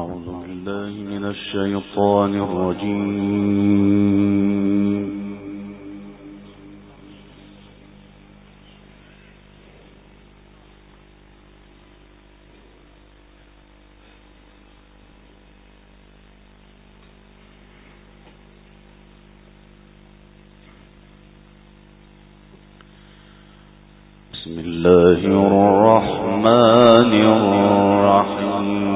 الشيطان الرجيم. بسم الله الرحمن الرحيم.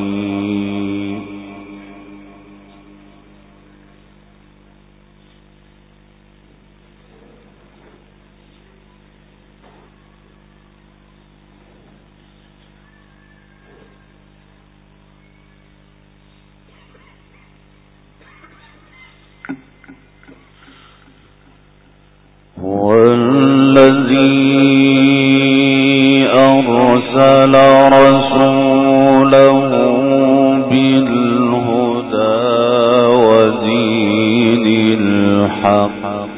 أرسل رسوله بالهدى ودين الحق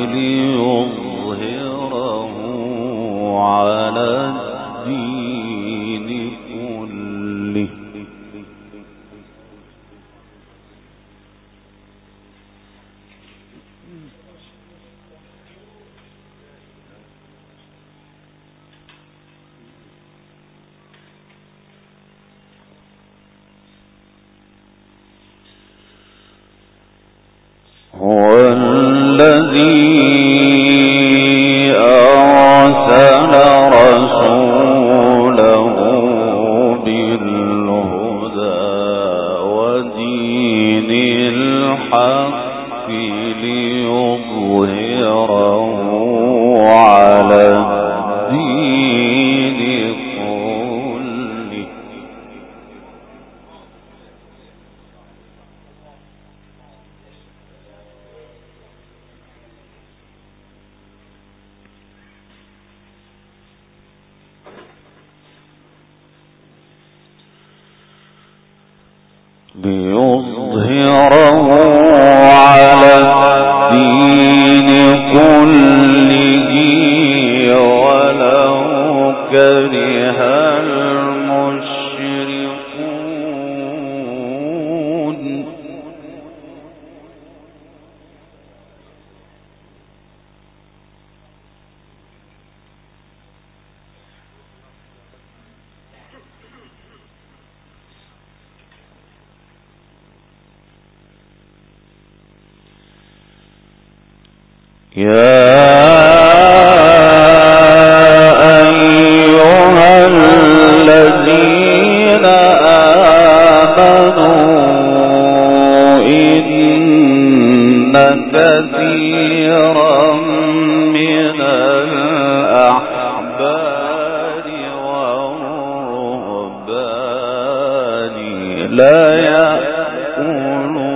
ليظهره على الدين كله. هو الذي أرسل رسوله بالهدى ودين الحق ليظهره على الدين كله. ليظهره على الدين كله ولو كره المشركون. يا أيها الذين آمنوا إن كثيرا من الأحبار والرهبان لا يأكلون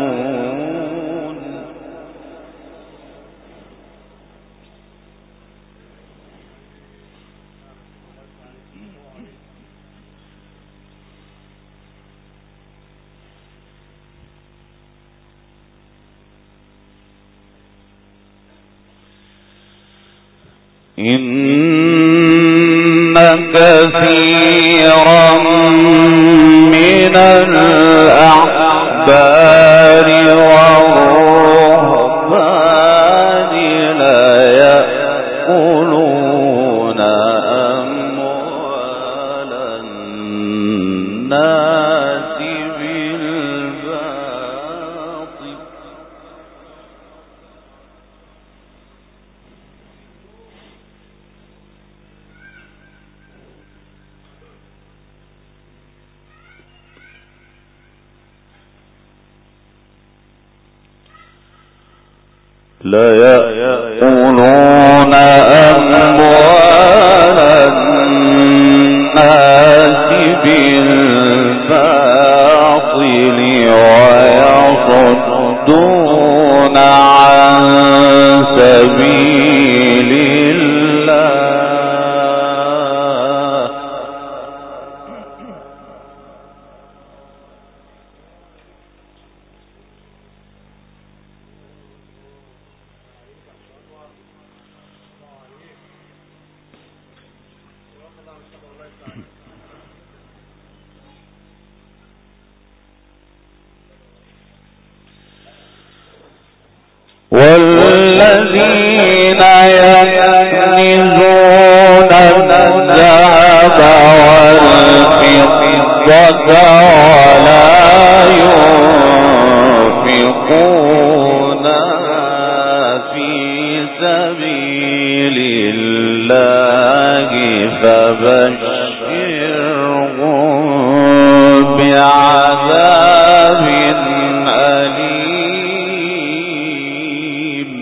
إن كثيرا من الأحبار والرهبان لا يأكلون أموال الناس بالباطل. لا يأكلون أموال الناس بالباطل ويصدون عن سبيل الله. والذين يكنزون الذهب والفضة ولا ينفقون في سبيل الله فبشرهم بعذاب أليم.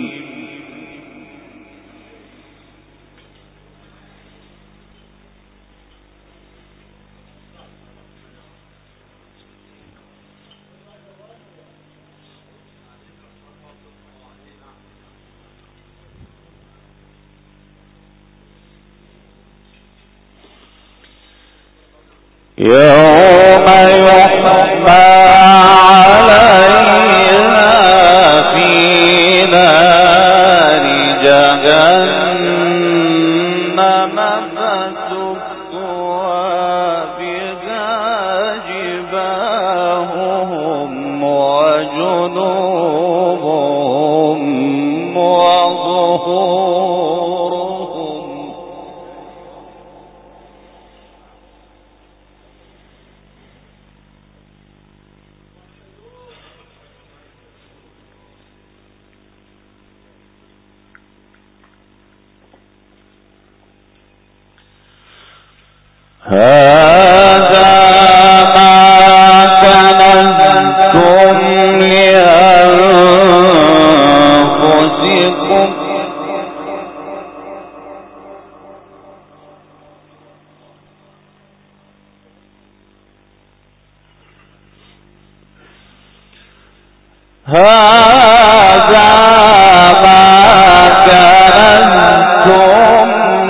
يوم يحمى عليها في نار جهنم فتكوى بها جباههم وجنوبهم وظهورهم. هذا ما كنزتم لأنفسكم هذا ما كنزتم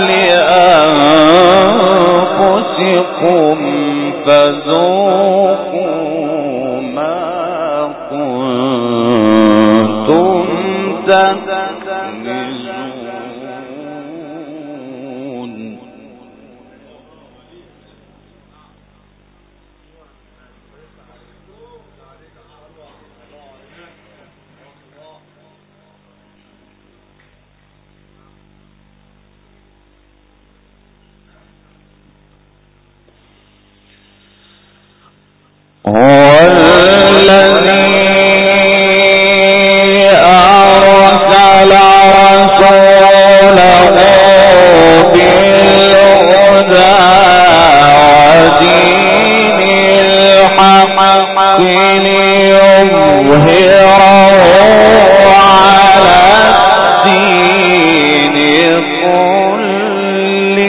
لأنفسكم فذوقوا ما كنتم تكنزون. هو الذي أرسل رسوله بالهدى ودين الحق ليظهره على الدين كله.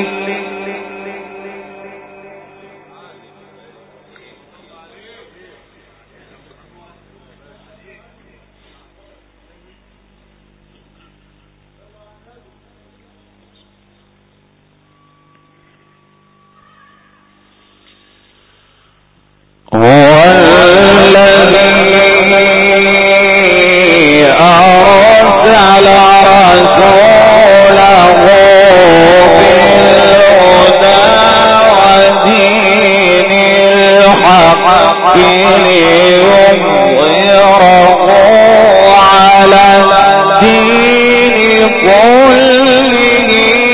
هو الذي أرسل رسوله بالهدى ودين الحق ليظهره على الدين كله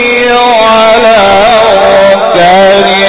ولو كره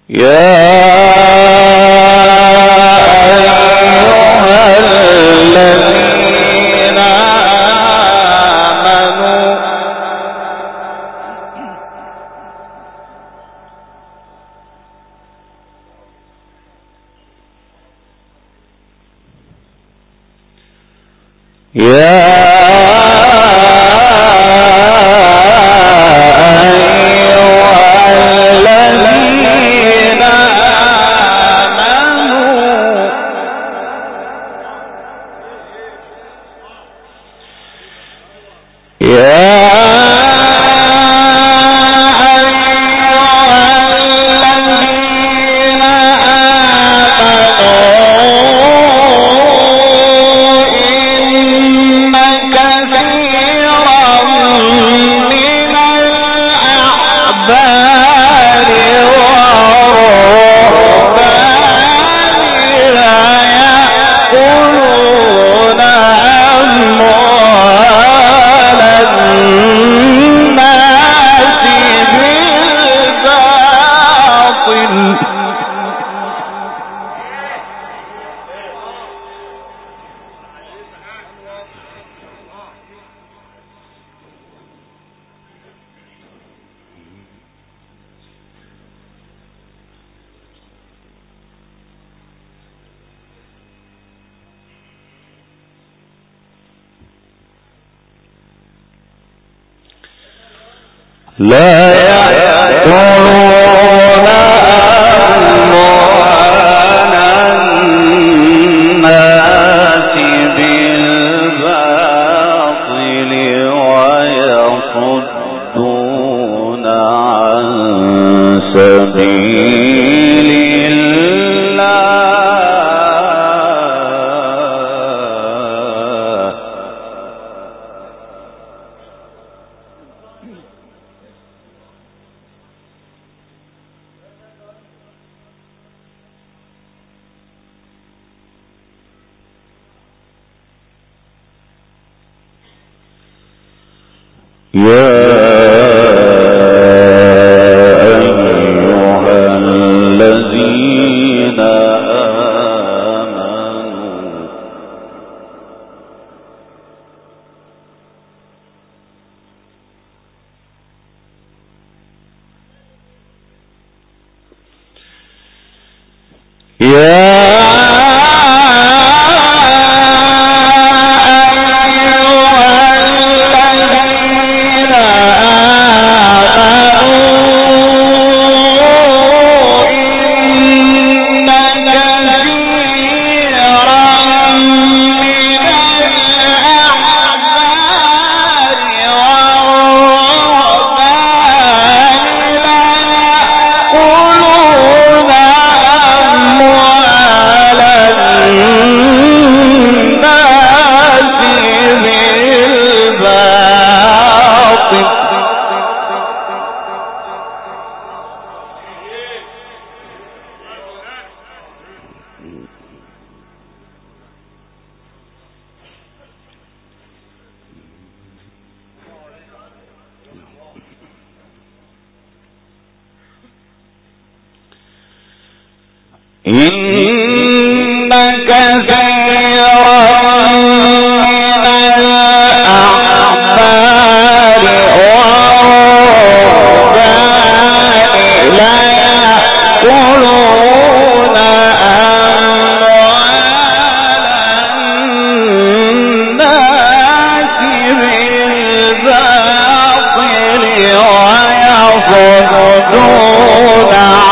لا يأكلون أموال الناس بالباطل ويصدون عن سبيل يا أيها الذين آمنوا إن كثيرا من الأحبار والرهبان ليأكلون أموال الناس بالباطل ويصدون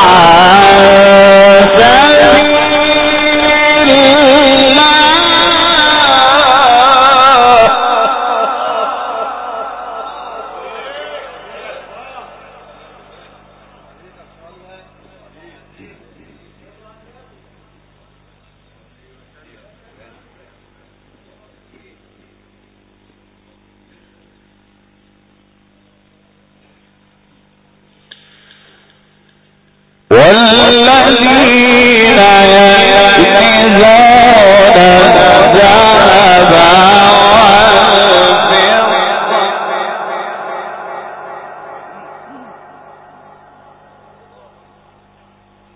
والذين يكنزون الذهب والفضة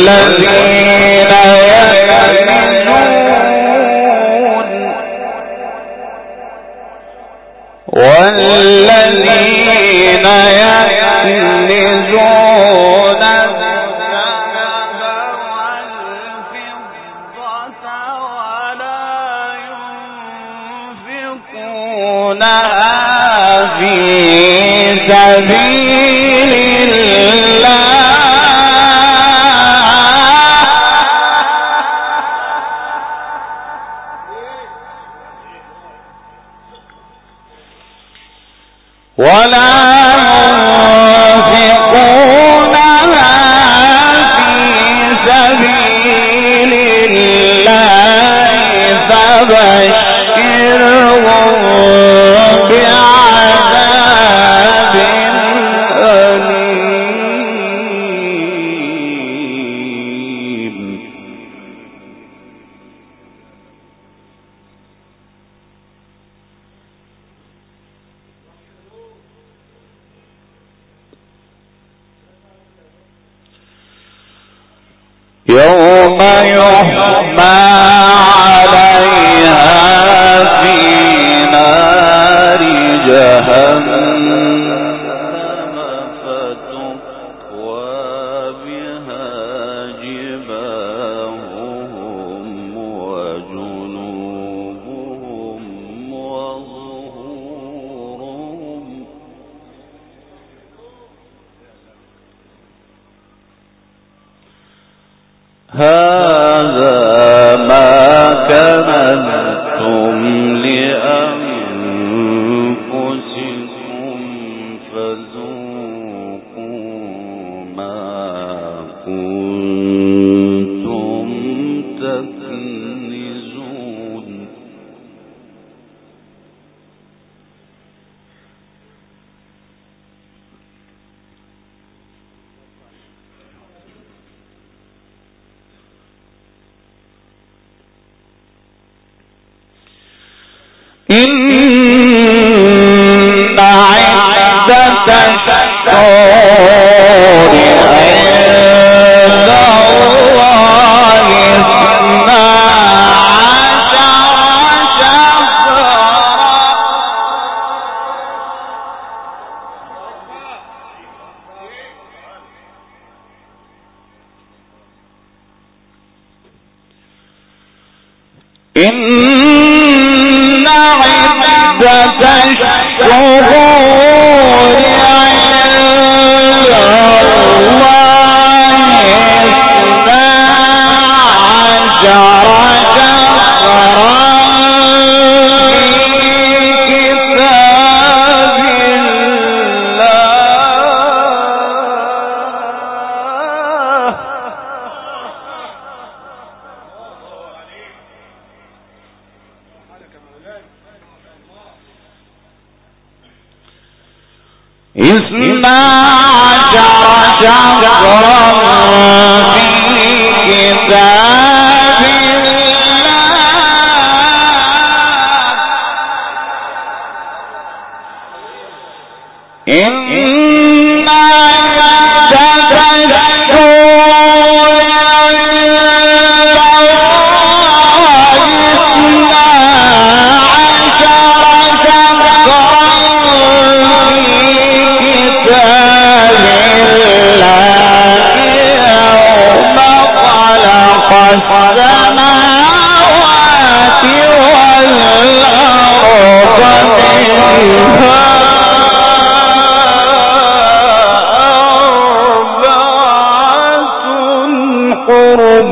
يوم يحمى عليها في نار جهنم فتكوى بها جباههم وجنوبهم وظهورهم هذا ما كنتم لأنفسكم فذوقوا ما كنتم تكنزون إن عدة الشهور عند الله 12 شهرا إن عدة الشهور عند الله 12 شهرا في كتاب الله 12 شهرا في كتاب الله إن عدة الشهور عند السماوات والأرض منها أربعة حرم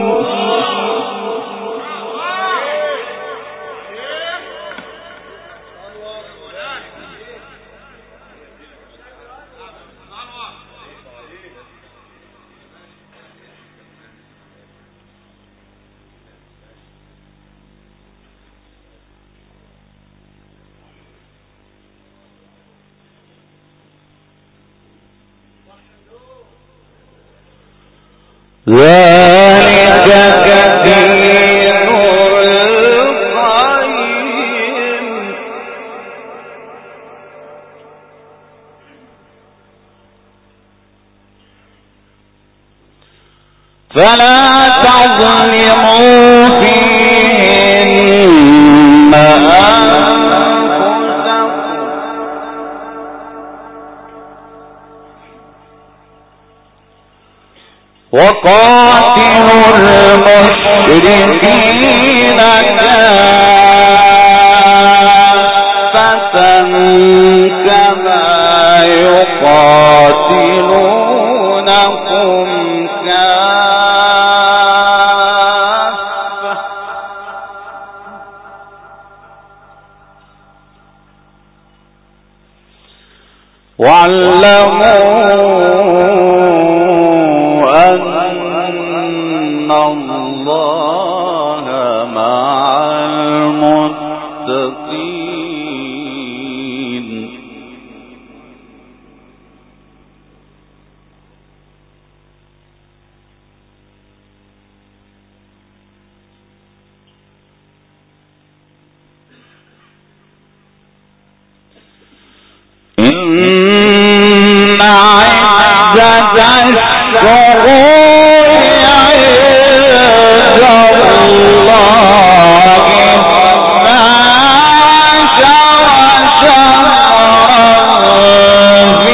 ذلك كثير القيم فلا تظلموا فيهن أنفسكم وقاتلوا المشركين كافة كما يقاتلونكم كافة واعلموا أن الله مع المتقين إن عدة الشهور عند الله 12 شهرا في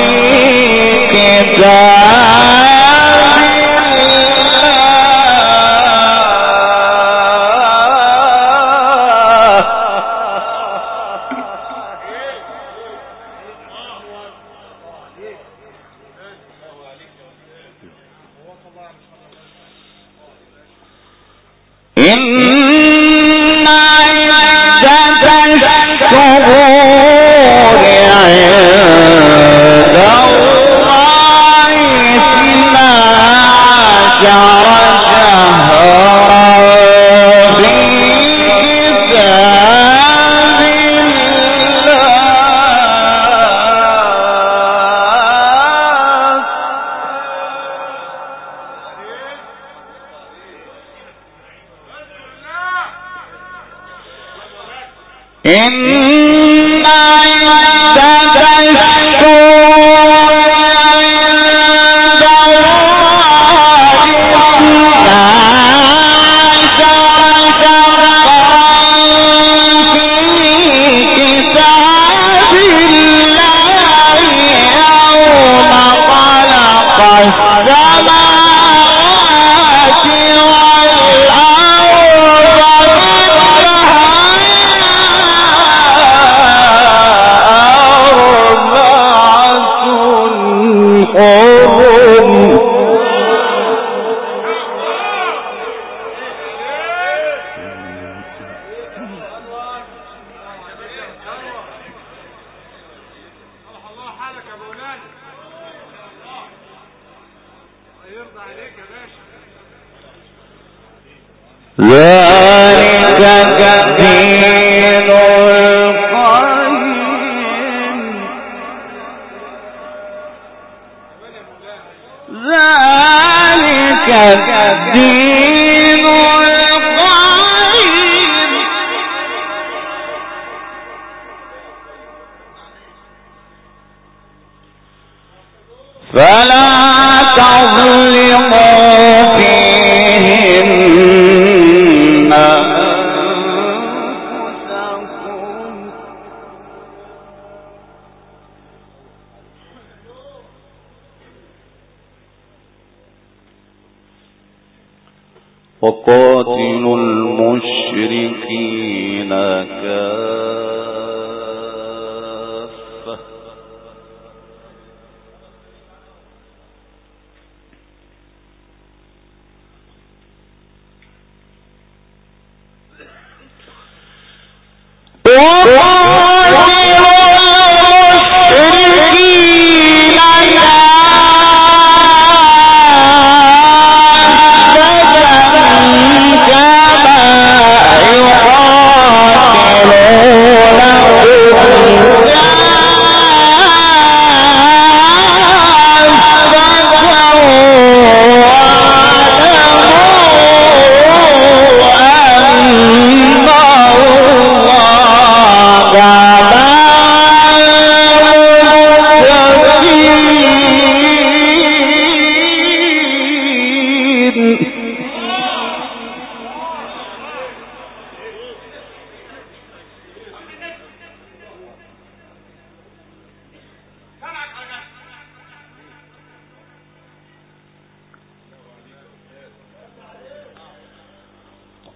كتاب إن عدة الشهور عند الله 12 شهرا في كتاب إن عدة الشهور عند الله 12 شهرا في كتاب الله يوم خلق السماوات ذلك الدين القيم ذلك الدين القيم فلا تظلموا فيهن أنفسكم وقاتلوا المشركين كافة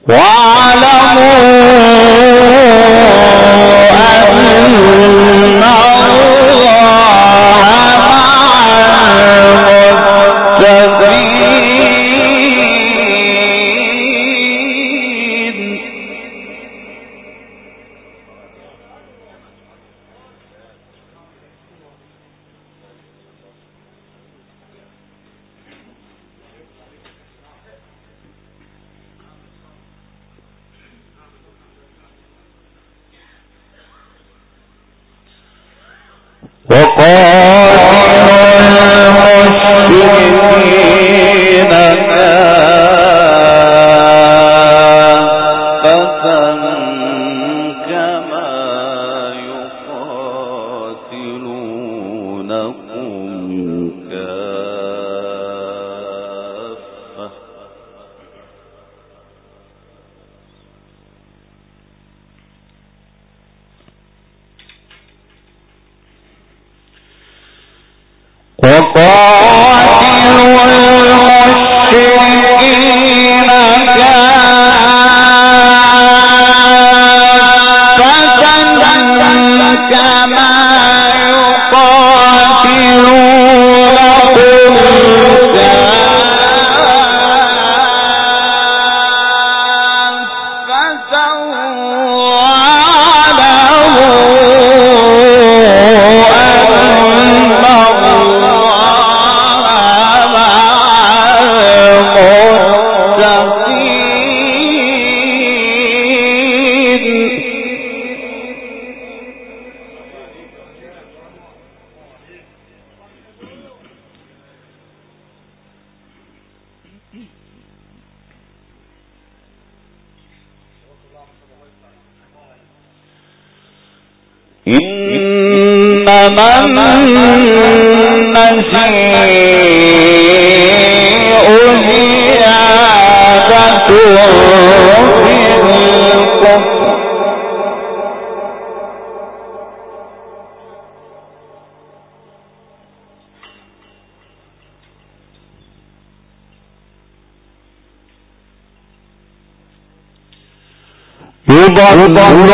يضل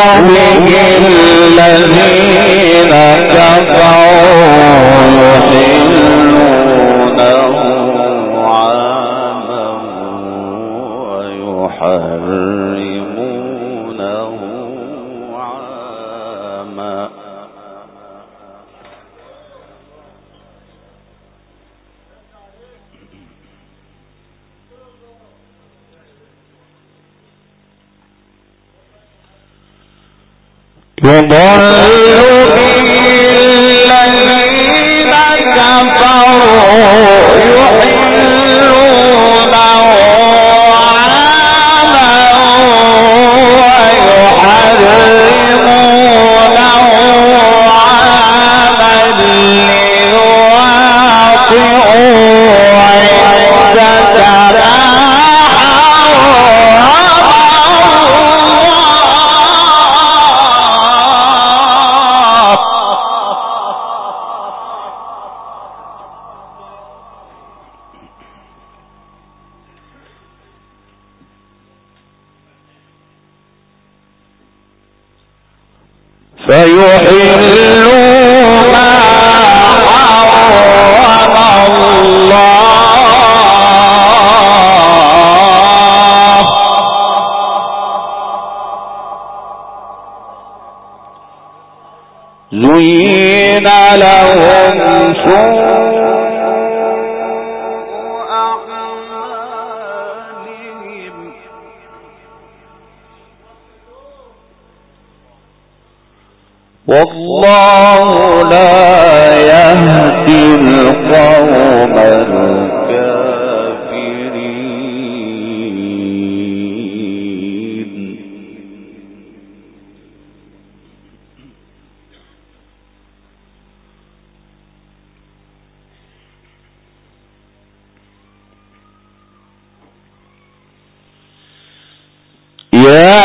به الذين كفروا يحلونه عاما ويحرمونه عاما يضل به الذين كفروا يحلونه عاما ويحرمونه عاما ليواطئوا عدة فيحلوا ما حرم الله زين لهم سوء أعمالهم والله لا يهدي القوم الكافرين يا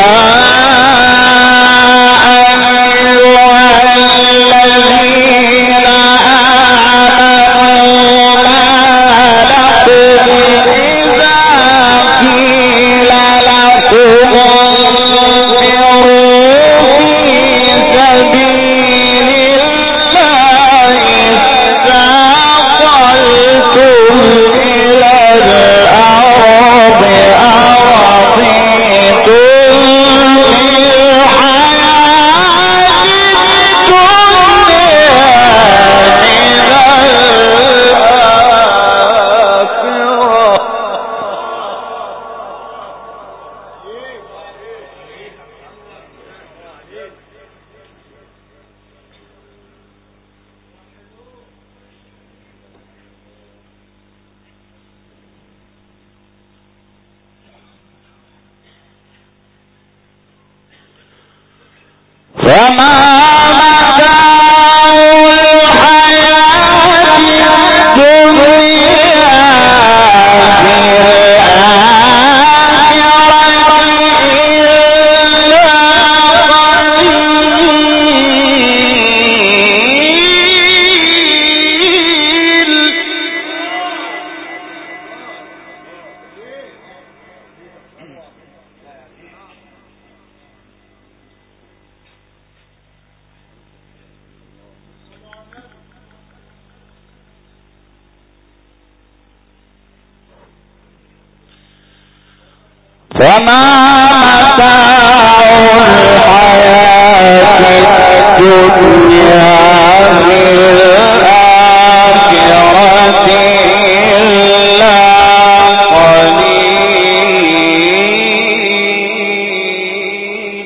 فما متاع الحياة الدنيا في فما متاع الحياة الدنيا في الآخرة إلا قليل.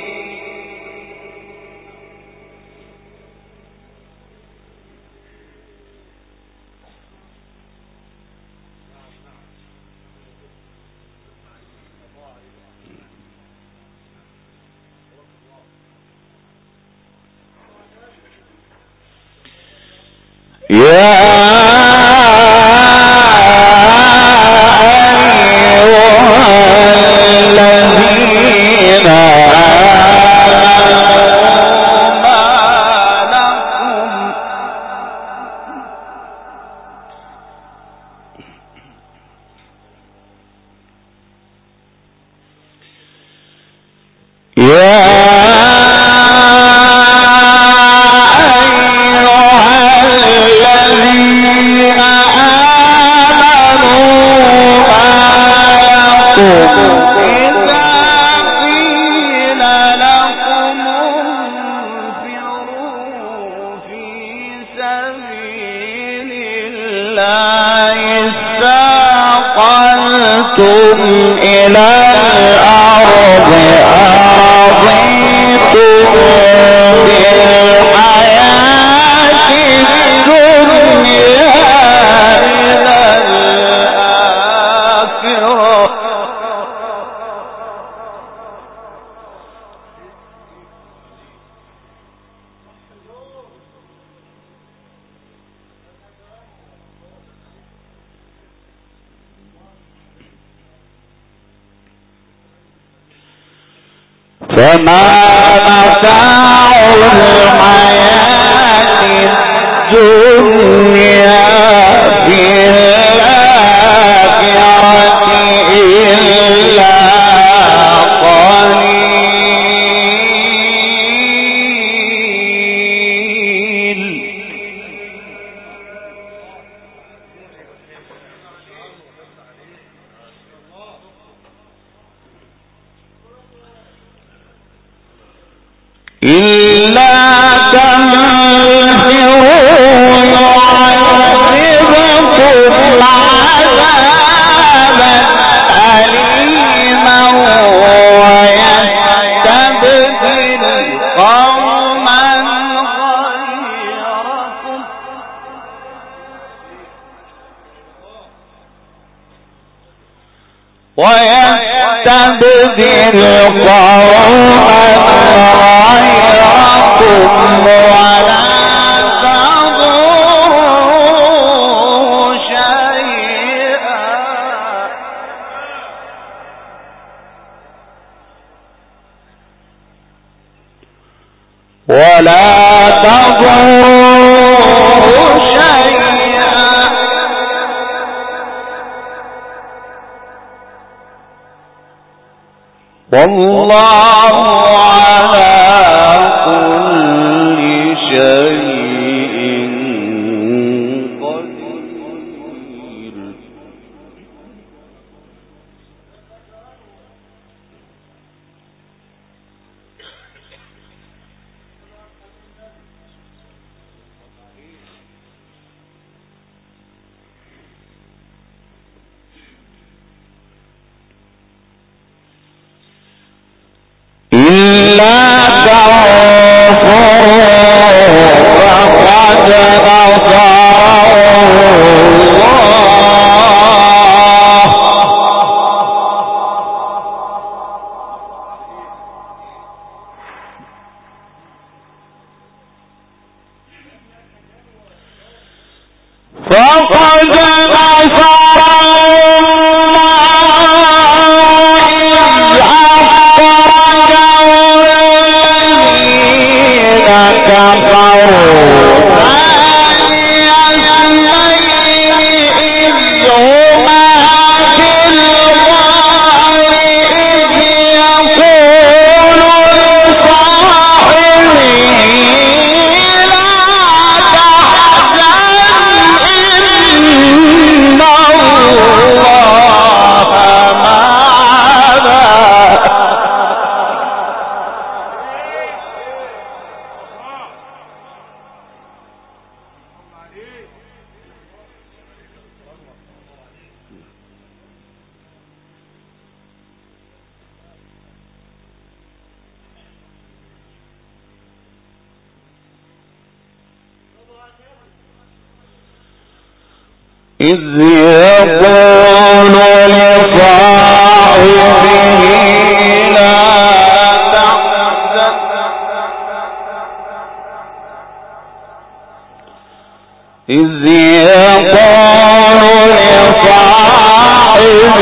إلى الأرض أرضيتم بالحياة الدنيا إلى الآخرة فما متاع الحياة الدنيا في الآخرة إلا قليل. إلا تنفروا يعذبكم عذابا أليما ويستبدل قوما غيركم ويستبدل قوما غيركم ولا تضروا شيئا والله على كل شيء قدير. إلا تنصروه إذ يقول لصاحبه لا تحزن إذ يقول لصاحبه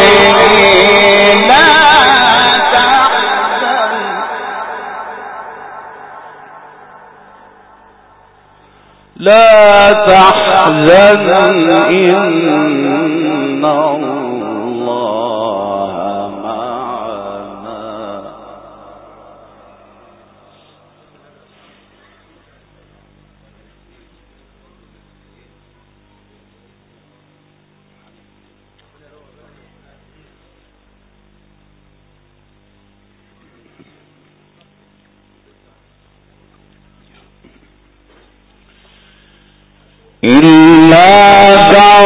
لا تحزن إن الله معنا إلا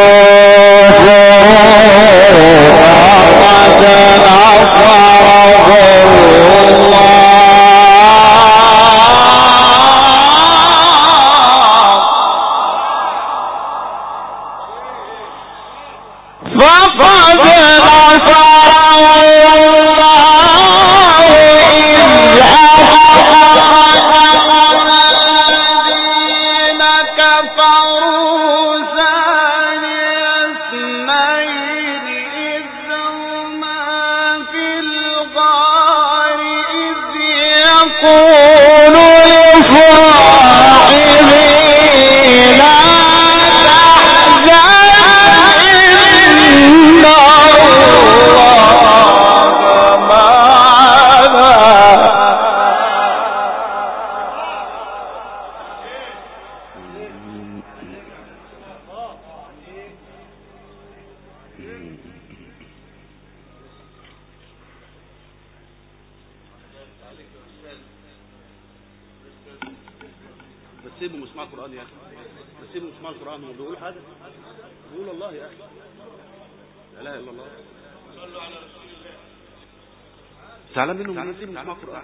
سيبهم يسمعوا القرآن يا أخي، سيبهم يسمعوا القرآن. هم بيقولوا حاجة، بيقولوا الله يا أخي، لا إله إلا الله. صلوا على رسول الله. زعلان منهم، سيبهم يسمعوا القرآن.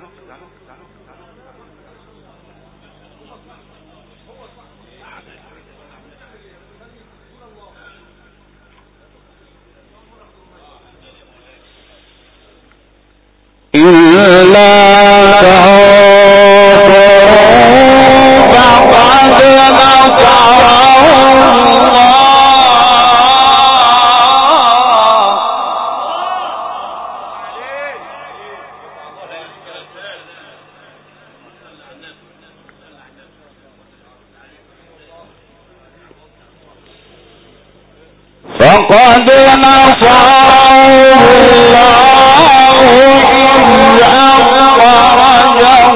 فقد نصره الله إذ أخرجه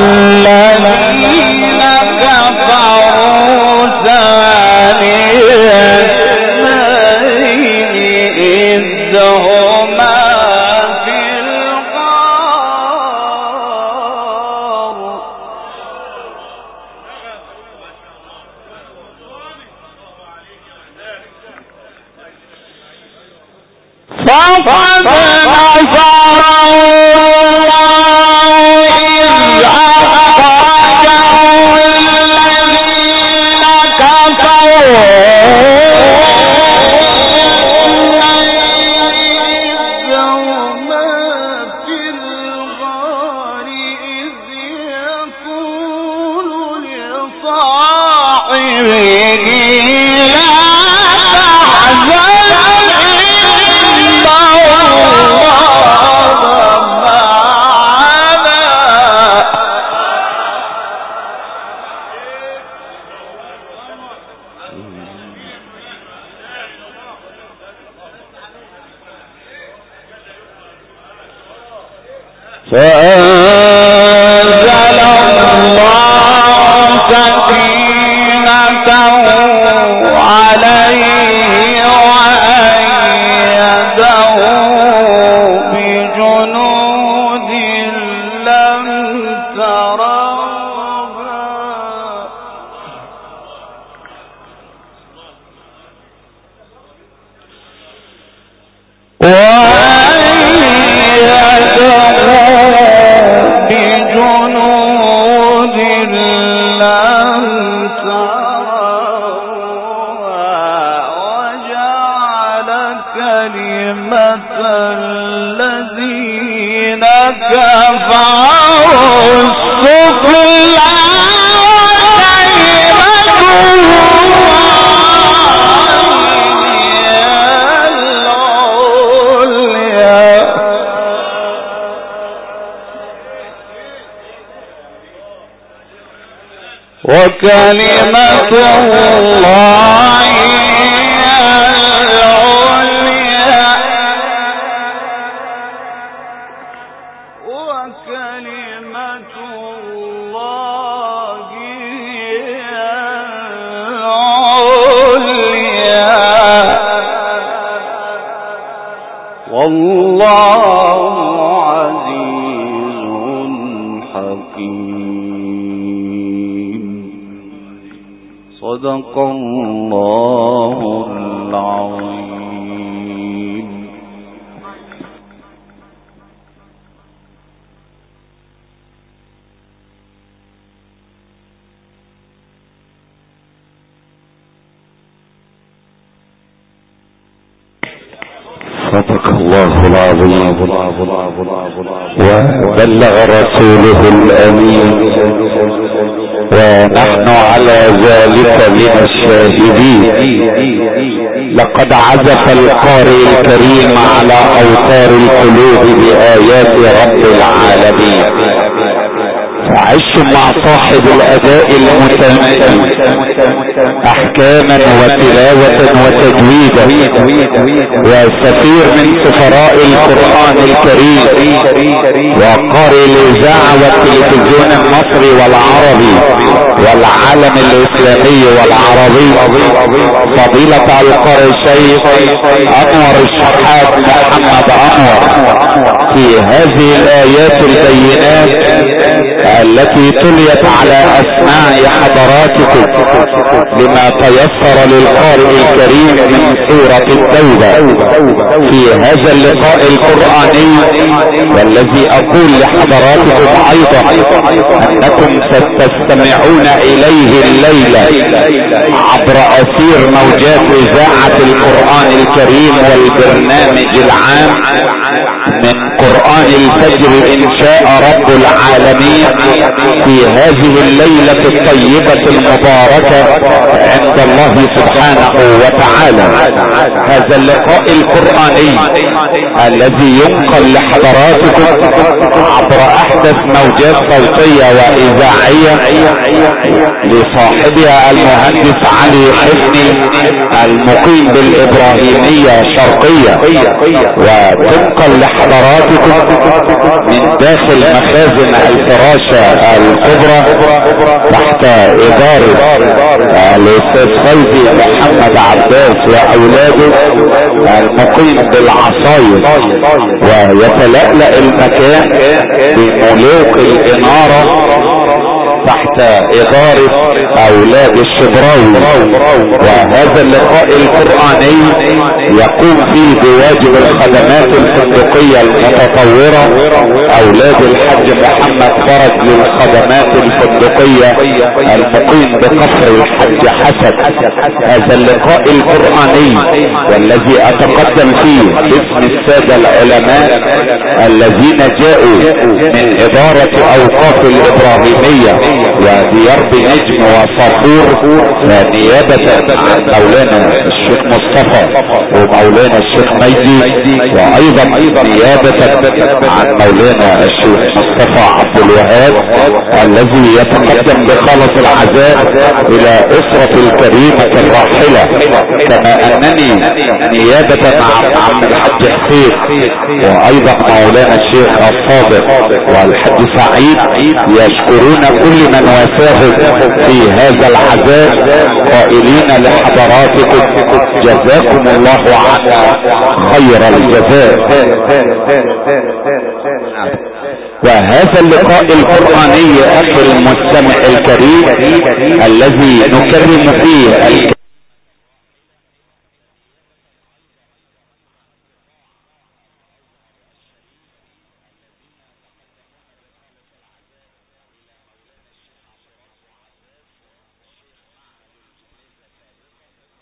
الذين كفروا ثاني اثنين إذ هما في الغار فقد نصره الله إذ أخرجه الذين كفروا إذ هما في الغار إذ يقول لصاحبه لا فأنزل الله سكينته عليه وأيده بجنود لم تروها بجنود لم تروها وجعل كلمة الذين كفروا السفلى وكلمة الله العليا وكلمة الله العليا والله عزيز حكيم. صدق الله العظيم. صدق الله العظيم وبلغ رسوله الأمين ونحن على ذلك من الشاهدين. لقد عزف القارئ الكريم على أوتار القلوب بآيات رب العالمين. فعش مع صاحب الأداء المتميز أحكاما وتلاوة وتجويدا وسفير من سفراء القرآن الكريم وقارئ الإذاعة والتلفزيون المصري والعربي والعالم الإسلامي والعربي فضيلة القارئ الشيخ أنور الشحات محمد أنور في هذه الآيات البينات التي تليت على أسماع حضراتكم لما تيسر للقارئ الكريم من سورة التوبة في هذا اللقاء القرآني، والذي أقول لحضراتكم أيضا أنكم ستستمعون إليه الليلة عبر أثير موجات إذاعة القرآن الكريم والبرنامج العام من قرآن الفجر إن شاء رب العالمين في هذه الليلة الطيبة المباركة عند الله سبحانه وتعالى. هذا اللقاء القرآني الذي ينقل لحضراتكم عبر أحدث موجات صوتية وإذاعية لصاحبها المهندس علي حسني المقيم بالإبراهيمية شرقية، وتنقل لحضراتكم من داخل مخازن الفراشة الكبرى تحت إدارة الأستاذ فوزي محمد عباس وأولاده المقيم بالعصاير، ويتلألأ المكان بملوك الإنارة تحت إدارة أولاد الشبراوي. وهذا اللقاء القرآني يقوم فيه بواجب الخدمات الفندقية المتطورة أولاد الحج محمد فرج للخدمات الفندقية المقيم بقصر الحج حسن. هذا اللقاء القرآني والذي أتقدم فيه باسم السادة العلماء الذين جاءوا من إدارة أوقاف الإبراهيمية وديار بنجم وصافور، ونيابة عن مولانا الشيخ مصطفى مولانا الشيخ ميدي، وايضا نيابة عن مولانا الشيخ مصطفى عبد الوهاب الذي يتقدم بخالص العزاء الى اسرة الكريمة الراحلة، كما انني نيابة عن الحاج حسين وايضا مولانا الشيخ الصادق والحاج سعيد يشكرون كل من وافاهم في هذا العزاء، قائلين لحضراتكم جزاكم الله عنا خير الجزاء. وهذا اللقاء القرآني اخي المستمع الكريم الذي نكرم فيه